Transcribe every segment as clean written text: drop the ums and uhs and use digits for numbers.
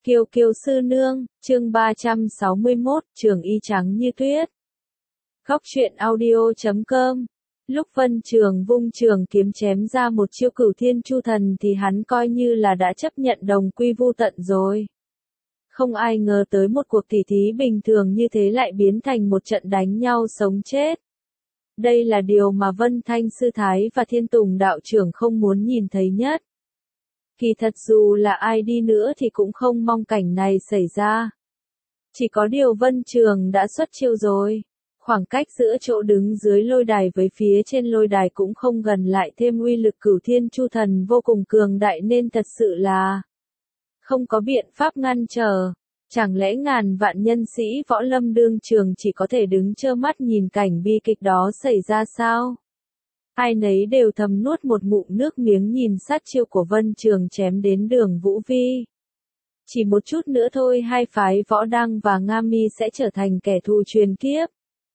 Kiều Kiều sư nương, chương 361, trường y trắng như tuyết. Góc truyện audio.com. Lúc Vân Trường vung trường kiếm chém ra một chiêu Cửu Thiên Chu Thần thì hắn coi như là đã chấp nhận đồng quy vu tận rồi. Không ai ngờ tới một cuộc tỉ thí bình thường như thế lại biến thành một trận đánh nhau sống chết. Đây là điều mà Vân Thanh Sư Thái và Thiên Tùng đạo trưởng không muốn nhìn thấy nhất. Kỳ thật dù là ai đi nữa thì cũng không mong cảnh này xảy ra. Chỉ có điều Vân Trường đã xuất chiêu rồi. Khoảng cách giữa chỗ đứng dưới lôi đài với phía trên lôi đài cũng không gần, lại thêm uy lực Cửu Thiên Chu Thần vô cùng cường đại nên thật sự là không có biện pháp ngăn trở. Chẳng lẽ ngàn vạn nhân sĩ võ lâm đương trường chỉ có thể đứng trơ mắt nhìn cảnh bi kịch đó xảy ra sao? Ai nấy đều thầm nuốt một ngụm nước miếng nhìn sát chiêu của Vân Trường chém đến Đường Vũ Vi. Chỉ một chút nữa thôi hai phái Võ Đăng và Nga Mi sẽ trở thành kẻ thù truyền kiếp.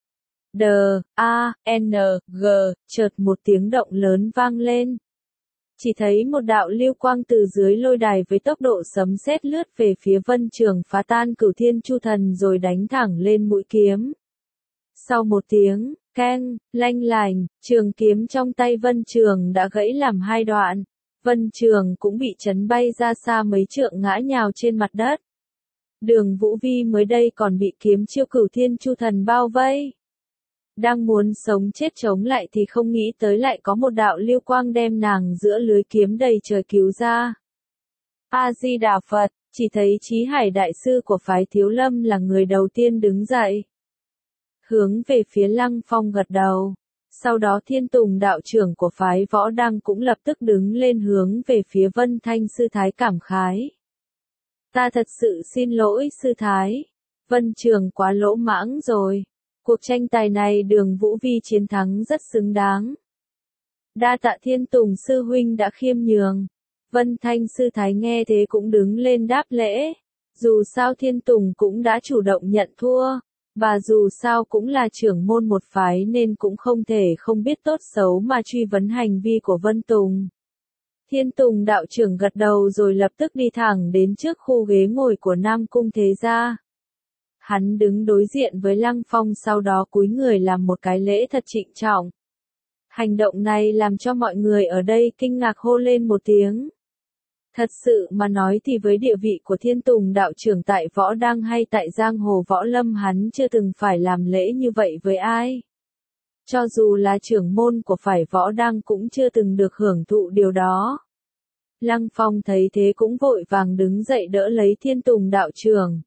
D-A-N-G, chợt một tiếng động lớn vang lên. Chỉ thấy một đạo lưu quang từ dưới lôi đài với tốc độ sấm sét lướt về phía Vân Trường, phá tan Cửu Thiên Chu Thần rồi đánh thẳng lên mũi kiếm. Sau một tiếng keng, lanh lành, trường kiếm trong tay Vân Trường đã gãy làm hai đoạn. Vân Trường cũng bị chấn bay ra xa mấy trượng, ngã nhào trên mặt đất. Đường Vũ Vi mới đây còn bị kiếm chiêu Cửu Thiên Chu Thần bao vây. Đang muốn sống chết chống lại thì không nghĩ tới lại có một đạo lưu quang đem nàng giữa lưới kiếm đầy trời cứu ra. A-di-đà Phật, chỉ thấy Chí Hải đại sư của phái Thiếu Lâm là người đầu tiên đứng dậy. Hướng về phía Lăng Phong gật đầu. Sau đó Thiên Tùng đạo trưởng của phái Võ Đăng cũng lập tức đứng lên hướng về phía Vân Thanh Sư Thái cảm khái. Ta thật sự xin lỗi Sư Thái. Vân Trường quá lỗ mãng rồi. Cuộc tranh tài này Đường Vũ Vi chiến thắng rất xứng đáng. Đa tạ Thiên Tùng sư huynh đã khiêm nhường. Vân Thanh Sư Thái nghe thế cũng đứng lên đáp lễ. Dù sao Thiên Tùng cũng đã chủ động nhận thua. Và dù sao cũng là trưởng môn một phái nên cũng không thể không biết tốt xấu mà truy vấn hành vi của Vân Tùng. Thiên Tùng đạo trưởng gật đầu rồi lập tức đi thẳng đến trước khu ghế ngồi của Nam Cung Thế Gia. Hắn đứng đối diện với Lăng Phong, sau đó cúi người làm một cái lễ thật trịnh trọng. Hành động này làm cho mọi người ở đây kinh ngạc hô lên một tiếng. Thật sự mà nói thì với địa vị của Thiên Tùng đạo trưởng tại Võ Đăng hay tại Giang Hồ Võ Lâm, hắn chưa từng phải làm lễ như vậy với ai. Cho dù là trưởng môn của phái Võ Đăng cũng chưa từng được hưởng thụ điều đó. Lăng Phong thấy thế cũng vội vàng đứng dậy đỡ lấy Thiên Tùng đạo trưởng.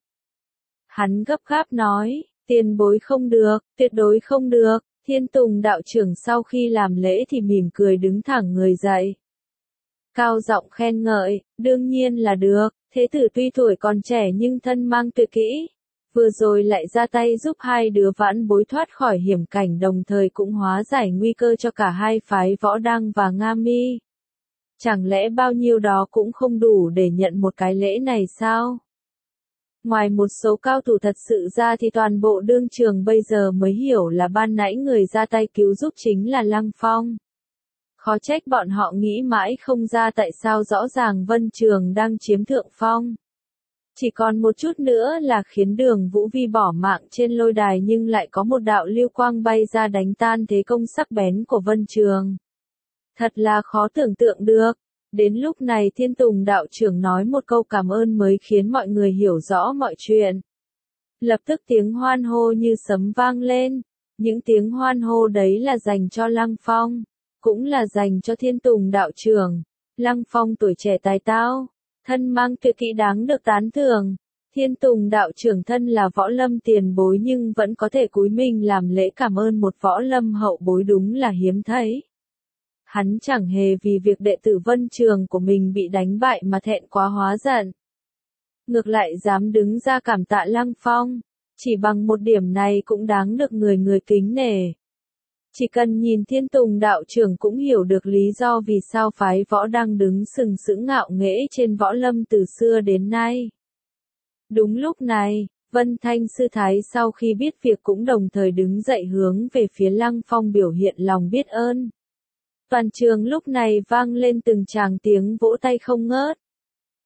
Hắn gấp gáp nói, tiền bối không được, tuyệt đối không được. Thiên Tùng đạo trưởng sau khi làm lễ thì mỉm cười đứng thẳng người dậy. Cao giọng khen ngợi, đương nhiên là được, thế tử tuy tuổi còn trẻ nhưng thân mang tuyệt kỹ. Vừa rồi lại ra tay giúp hai đứa vãn bối thoát khỏi hiểm cảnh, đồng thời cũng hóa giải nguy cơ cho cả hai phái Võ Đăng và Nga Mi. Chẳng lẽ bao nhiêu đó cũng không đủ để nhận một cái lễ này sao? Ngoài một số cao thủ thật sự ra thì toàn bộ đương trường bây giờ mới hiểu là ban nãy người ra tay cứu giúp chính là Lăng Phong. Khó trách bọn họ nghĩ mãi không ra tại sao rõ ràng Vân Trường đang chiếm thượng phong. Chỉ còn một chút nữa là khiến Đường Vũ Vi bỏ mạng trên lôi đài, nhưng lại có một đạo lưu quang bay ra đánh tan thế công sắc bén của Vân Trường. Thật là khó tưởng tượng được. Đến lúc này Thiên Tùng đạo trưởng nói một câu cảm ơn mới khiến mọi người hiểu rõ mọi chuyện. Lập tức tiếng hoan hô như sấm vang lên. Những tiếng hoan hô đấy là dành cho Lăng Phong, cũng là dành cho Thiên Tùng đạo trưởng. Lăng Phong tuổi trẻ tài cao, thân mang tuyệt kỹ đáng được tán thưởng. Thiên Tùng đạo trưởng thân là võ lâm tiền bối nhưng vẫn có thể cúi mình làm lễ cảm ơn một võ lâm hậu bối, đúng là hiếm thấy. Hắn chẳng hề vì việc đệ tử Vân Trường của mình bị đánh bại mà thẹn quá hóa giận. Ngược lại dám đứng ra cảm tạ Lăng Phong, chỉ bằng một điểm này cũng đáng được người người kính nể. Chỉ cần nhìn Thiên Tùng đạo trưởng cũng hiểu được lý do vì sao phái Võ Đăng đứng sừng sững ngạo nghễ trên võ lâm từ xưa đến nay. Đúng lúc này, Vân Thanh Sư Thái sau khi biết việc cũng đồng thời đứng dậy hướng về phía Lăng Phong biểu hiện lòng biết ơn. Toàn trường lúc này vang lên từng tràng tiếng vỗ tay không ngớt.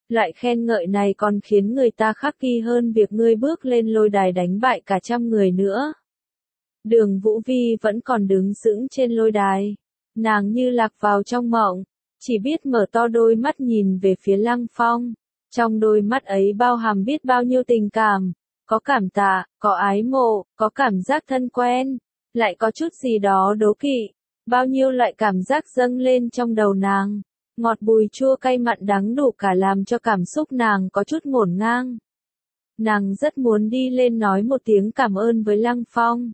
Loại khen ngợi này còn khiến người ta khắc ghi hơn việc ngươi bước lên lôi đài đánh bại cả trăm người nữa. Đường Vũ Vi vẫn còn đứng sững trên lôi đài. Nàng như lạc vào trong mộng, chỉ biết mở to đôi mắt nhìn về phía Lăng Phong. Trong đôi mắt ấy bao hàm biết bao nhiêu tình cảm, có cảm tạ, có ái mộ, có cảm giác thân quen, lại có chút gì đó đố kỵ. Bao nhiêu loại cảm giác dâng lên trong đầu nàng, ngọt bùi chua cay mặn đắng đủ cả làm cho cảm xúc nàng có chút ngổn ngang. Nàng rất muốn đi lên nói một tiếng cảm ơn với Lăng Phong.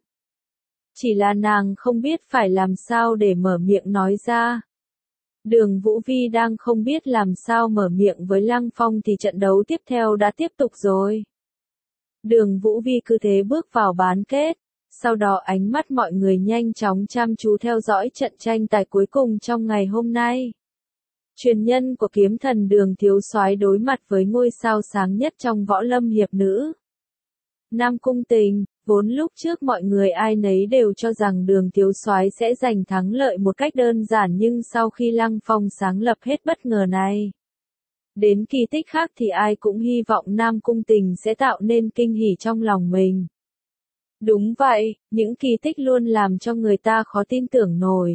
Chỉ là nàng không biết phải làm sao để mở miệng nói ra. Đường Vũ Vi đang không biết làm sao mở miệng với Lăng Phong thì trận đấu tiếp theo đã tiếp tục rồi. Đường Vũ Vi cứ thế bước vào bán kết. Sau đó ánh mắt mọi người nhanh chóng chăm chú theo dõi trận tranh tài cuối cùng trong ngày hôm nay. Truyền nhân của kiếm thần Đường Thiếu Soái đối mặt với ngôi sao sáng nhất trong võ lâm hiệp nữ. Nam Cung Tình, vốn lúc trước mọi người ai nấy đều cho rằng Đường Thiếu Soái sẽ giành thắng lợi một cách đơn giản, nhưng sau khi Lăng Phong sáng lập hết bất ngờ này đến kỳ tích khác thì ai cũng hy vọng Nam Cung Tình sẽ tạo nên kinh hỉ trong lòng mình. Đúng vậy, những kỳ tích luôn làm cho người ta khó tin tưởng nổi.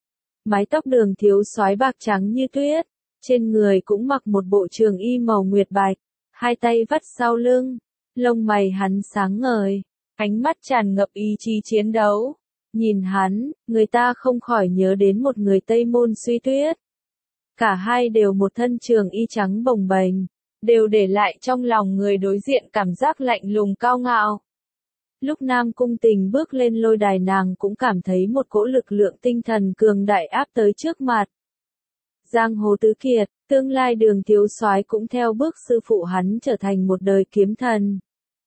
Mái tóc Đường Thiếu Soái bạc trắng như tuyết, trên người cũng mặc một bộ trường y màu nguyệt bạch, hai tay vắt sau lưng, lông mày hắn sáng ngời, ánh mắt tràn ngập ý chí chiến đấu. Nhìn hắn, người ta không khỏi nhớ đến một người Tây Môn Suy Tuyết. Cả hai đều một thân trường y trắng bồng bềnh, đều để lại trong lòng người đối diện cảm giác lạnh lùng cao ngạo. Lúc Nam Cung Tình bước lên lôi đài nàng cũng cảm thấy một cỗ lực lượng tinh thần cường đại áp tới trước mặt. Giang hồ tứ kiệt, tương lai Đường Thiếu Soái cũng theo bước sư phụ hắn trở thành một đời kiếm thần.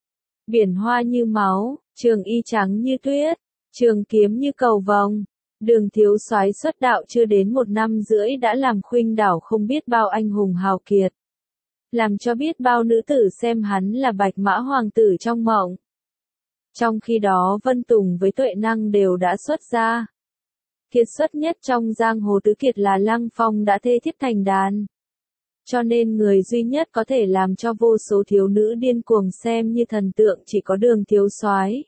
Biển hoa như máu, trường y trắng như tuyết, trường kiếm như cầu vồng. Đường Thiếu Soái xuất đạo chưa đến 1 năm rưỡi đã làm khuynh đảo không biết bao anh hùng hào kiệt. Làm cho biết bao nữ tử xem hắn là bạch mã hoàng tử trong mộng. Trong khi đó Vân Tùng với Tuệ Năng đều đã xuất gia. Kiệt xuất nhất trong giang hồ tứ kiệt là Lăng Phong đã thê thiếp thành đàn. Cho nên người duy nhất có thể làm cho vô số thiếu nữ điên cuồng xem như thần tượng chỉ có Đường Thiếu Soái.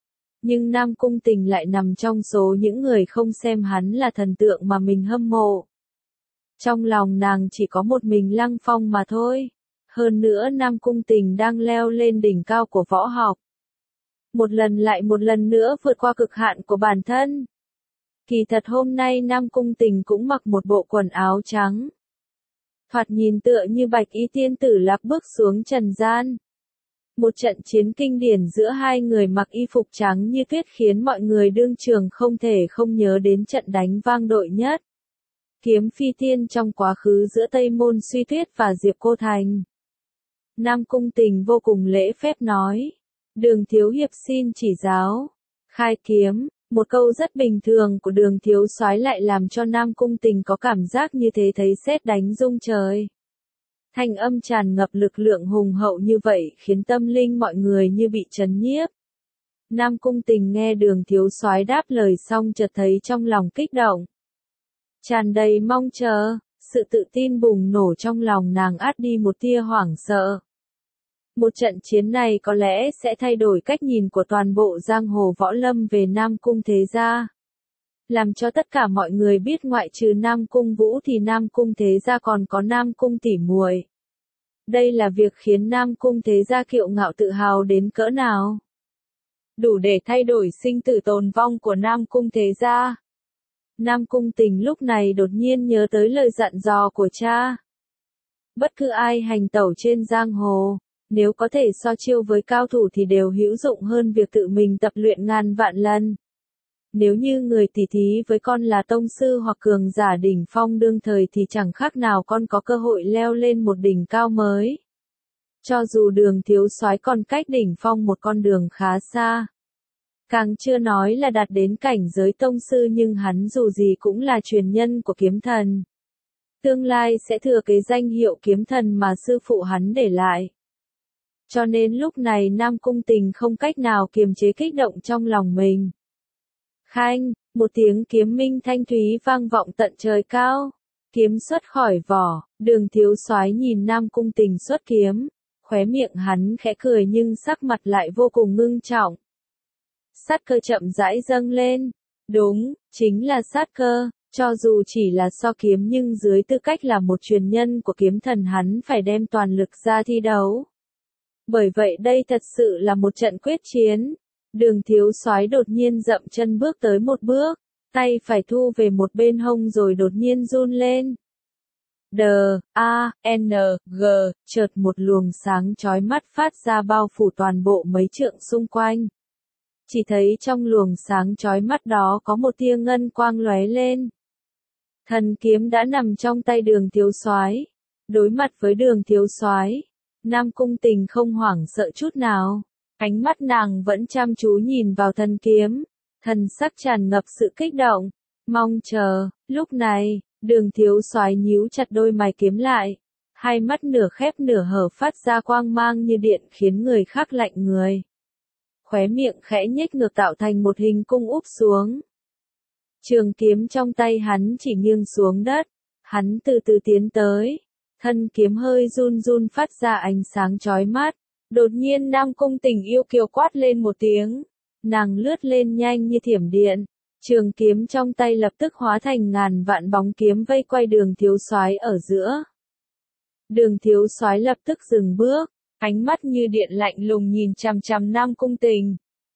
Nhưng Nam Cung Tình lại nằm trong số những người không xem hắn là thần tượng mà mình hâm mộ. Trong lòng nàng chỉ có một mình Lăng Phong mà thôi. Hơn nữa Nam Cung Tình đang leo lên đỉnh cao của võ học. Một lần lại một lần nữa vượt qua cực hạn của bản thân. Kỳ thật hôm nay Nam Cung Tình cũng mặc một bộ quần áo trắng. Thoạt nhìn tựa như bạch y tiên tử lạc bước xuống trần gian. Một trận chiến kinh điển giữa hai người mặc y phục trắng như tuyết khiến mọi người đương trường không thể không nhớ đến trận đánh vang dội nhất. Kiếm phi tiên trong quá khứ giữa Tây Môn Suy Tuyết và Diệp Cô Thành. Nam Cung Tình vô cùng lễ phép nói. Đường Thiếu Hiệp xin chỉ giáo. Khai kiếm, một câu rất bình thường của Đường Thiếu Soái lại làm cho Nam Cung Tình có cảm giác như thế thấy sét đánh rung trời. Thanh âm tràn ngập lực lượng hùng hậu như vậy khiến tâm linh mọi người như bị chấn nhiếp. Nam Cung Tình nghe Đường Thiếu Soái đáp lời xong chợt thấy trong lòng kích động. Tràn đầy mong chờ, sự tự tin bùng nổ trong lòng nàng át đi một tia hoảng sợ. Một trận chiến này có lẽ sẽ thay đổi cách nhìn của toàn bộ giang hồ võ lâm về Nam Cung thế gia. Làm cho tất cả mọi người biết ngoại trừ Nam Cung Vũ thì Nam Cung thế gia còn có Nam Cung tỷ muội. Đây là việc khiến Nam Cung thế gia kiêu ngạo tự hào đến cỡ nào. Đủ để thay đổi sinh tử tồn vong của Nam Cung thế gia. Nam Cung Tình lúc này đột nhiên nhớ tới lời dặn dò của cha. Bất cứ ai hành tẩu trên giang hồ, nếu có thể so chiêu với cao thủ thì đều hữu dụng hơn việc tự mình tập luyện ngàn vạn lần. Nếu như người tỉ thí với con là tông sư hoặc cường giả đỉnh phong đương thời thì chẳng khác nào con có cơ hội leo lên một đỉnh cao mới. Cho dù Đường Thiếu Soái còn cách đỉnh phong một con đường khá xa. Càng chưa nói là đạt đến cảnh giới tông sư nhưng hắn dù gì cũng là truyền nhân của kiếm thần. Tương lai sẽ thừa kế danh hiệu kiếm thần mà sư phụ hắn để lại. Cho nên lúc này Nam Cung Tình không cách nào kiềm chế kích động trong lòng mình. Khanh, một tiếng kiếm minh thanh thúy vang vọng tận trời cao. Kiếm xuất khỏi vỏ, Đường thiếu soái nhìn Nam Cung Tình xuất kiếm, khóe miệng hắn khẽ cười nhưng sắc mặt lại vô cùng ngưng trọng. Sát cơ chậm rãi dâng lên. Đúng, chính là sát cơ, cho dù chỉ là so kiếm nhưng dưới tư cách là một truyền nhân của kiếm thần hắn phải đem toàn lực ra thi đấu. Bởi vậy đây thật sự là một trận quyết chiến. Đường thiếu soái đột nhiên dậm chân bước tới một bước, tay phải thu về một bên hông rồi đột nhiên run lên. D-A-N-G, chợt một luồng sáng chói mắt phát ra bao phủ toàn bộ mấy trượng xung quanh. Chỉ thấy trong luồng sáng chói mắt đó có một tia ngân quang lóe lên. Thần kiếm đã nằm trong tay Đường thiếu soái. Đối mặt với Đường thiếu soái, Nam Cung Tình không hoảng sợ chút nào. Ánh mắt nàng vẫn chăm chú nhìn vào thần kiếm, thần sắc tràn ngập sự kích động, mong chờ. Lúc này, Đường thiếu soái nhíu chặt đôi mày kiếm lại, hai mắt nửa khép nửa hở phát ra quang mang như điện khiến người khác lạnh người. Khóe miệng khẽ nhếch ngược tạo thành một hình cung úp xuống. Trường kiếm trong tay hắn chỉ nghiêng xuống đất, hắn từ từ tiến tới, thân kiếm hơi run run phát ra ánh sáng chói mắt. Đột nhiên Nam Cung Tình yêu kiều quát lên một tiếng, nàng lướt lên nhanh như thiểm điện, trường kiếm trong tay lập tức hóa thành ngàn vạn bóng kiếm vây quay Đường thiếu soái ở giữa. Đường thiếu soái lập tức dừng bước, ánh mắt như điện lạnh lùng nhìn chằm chằm Nam Cung Tình.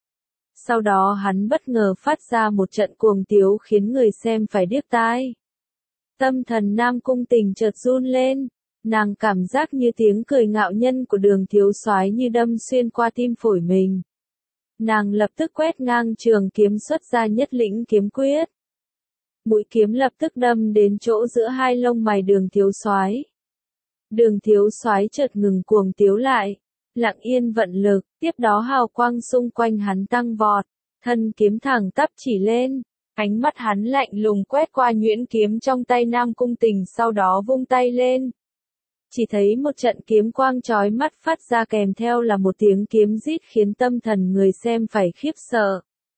Sau đó hắn bất ngờ phát ra một trận cuồng tiếu khiến người xem phải điếc tai. Tâm thần Nam Cung Tình chợt run lên, nàng cảm giác như tiếng cười ngạo nhân của Đường thiếu soái như đâm xuyên qua tim phổi mình. Nàng lập tức quét ngang trường kiếm xuất ra Nhất Lĩnh kiếm quyết. Mũi kiếm lập tức đâm đến chỗ giữa hai lông mày Đường thiếu soái. Đường thiếu soái chợt ngừng cuồng tiếu lại, lặng yên vận lực, tiếp đó hào quang xung quanh hắn tăng vọt, thân kiếm thẳng tắp chỉ lên, ánh mắt hắn lạnh lùng quét qua nhuyễn kiếm trong tay Nam Cung Tình sau đó vung tay lên. Chỉ thấy một trận kiếm quang chói mắt phát ra kèm theo là một tiếng kiếm rít khiến tâm thần người xem phải khiếp sợ.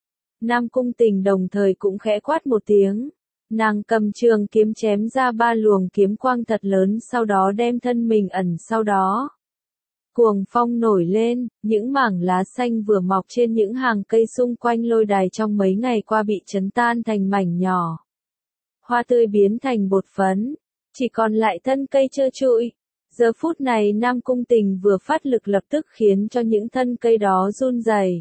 Nam Cung Tình đồng thời cũng khẽ quát một tiếng. Nàng cầm trường kiếm chém ra ba luồng kiếm quang thật lớn sau đó đem thân mình ẩn sau đó. Cuồng phong nổi lên, những mảng lá xanh vừa mọc trên những hàng cây xung quanh lôi đài trong mấy ngày qua bị chấn tan thành mảnh nhỏ. Hoa tươi biến thành bột phấn, chỉ còn lại thân cây trơ trụi. Giờ phút này Nam Cung Tình vừa phát lực lập tức khiến cho những thân cây đó run rẩy.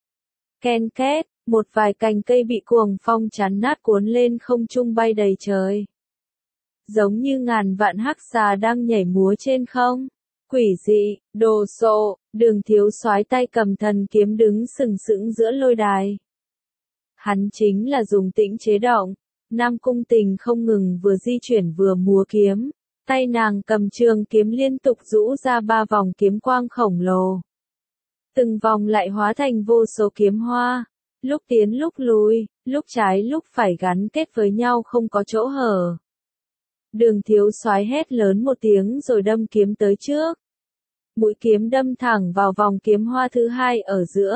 Ken két, một vài cành cây bị cuồng phong chắn nát cuốn lên không trung bay đầy trời. Giống như ngàn vạn hắc xà đang nhảy múa trên không. Quỷ dị, đồ sộ, Đường thiếu soái tay cầm thần kiếm đứng sừng sững giữa lôi đài. Hắn chính là dùng tĩnh chế động. Nam Cung Tình không ngừng vừa di chuyển vừa múa kiếm. Tay nàng cầm trường kiếm liên tục rũ ra ba vòng kiếm quang khổng lồ. Từng vòng lại hóa thành vô số kiếm hoa. Lúc tiến lúc lùi, lúc trái lúc phải gắn kết với nhau không có chỗ hở. Đường thiếu soái hét lớn một tiếng rồi đâm kiếm tới trước. Mũi kiếm đâm thẳng vào vòng kiếm hoa thứ hai ở giữa.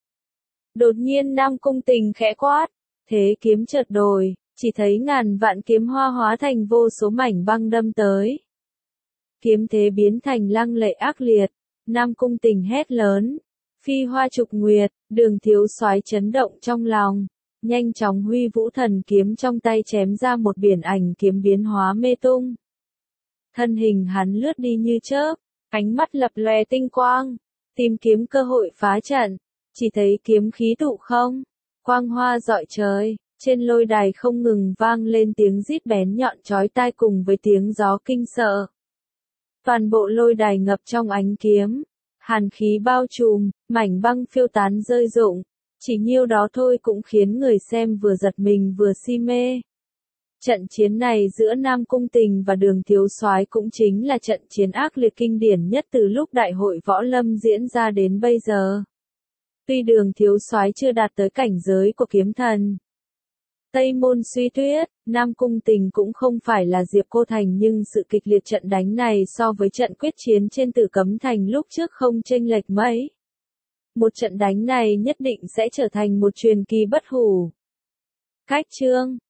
Đột nhiên Nam Cung Tình khẽ quát, thế kiếm chợt đổi, chỉ thấy ngàn vạn kiếm hoa hóa thành vô số mảnh băng đâm tới. Kiếm thế biến thành lăng lệ ác liệt, Nam Cung Tình hét lớn, phi hoa trục nguyệt, Đường thiếu soái chấn động trong lòng, nhanh chóng huy vũ thần kiếm trong tay chém ra một biển ảnh kiếm biến hóa mê tung. Thân hình hắn lướt đi như chớp, ánh mắt lập lòe tinh quang, tìm kiếm cơ hội phá trận, chỉ thấy kiếm khí tụ không, quang hoa rọi trời, trên lôi đài không ngừng vang lên tiếng rít bén nhọn chói tai cùng với tiếng gió kinh sợ. Toàn bộ lôi đài ngập trong ánh kiếm, hàn khí bao trùm, mảnh băng phiêu tán rơi rụng, chỉ nhiêu đó thôi cũng khiến người xem vừa giật mình vừa si mê. Trận chiến này giữa Nam Cung Tình và Đường thiếu soái cũng chính là trận chiến ác liệt kinh điển nhất từ lúc đại hội võ lâm diễn ra đến bây giờ. Tuy Đường thiếu soái chưa đạt tới cảnh giới của kiếm thần Tây Môn Suy Tuyết, Nam Cung Tình cũng không phải là Diệp Cô Thành nhưng sự kịch liệt trận đánh này so với trận quyết chiến trên Tử Cấm Thành lúc trước không chênh lệch mấy. Một trận đánh này nhất định sẽ trở thành một truyền kỳ bất hủ. Cách chương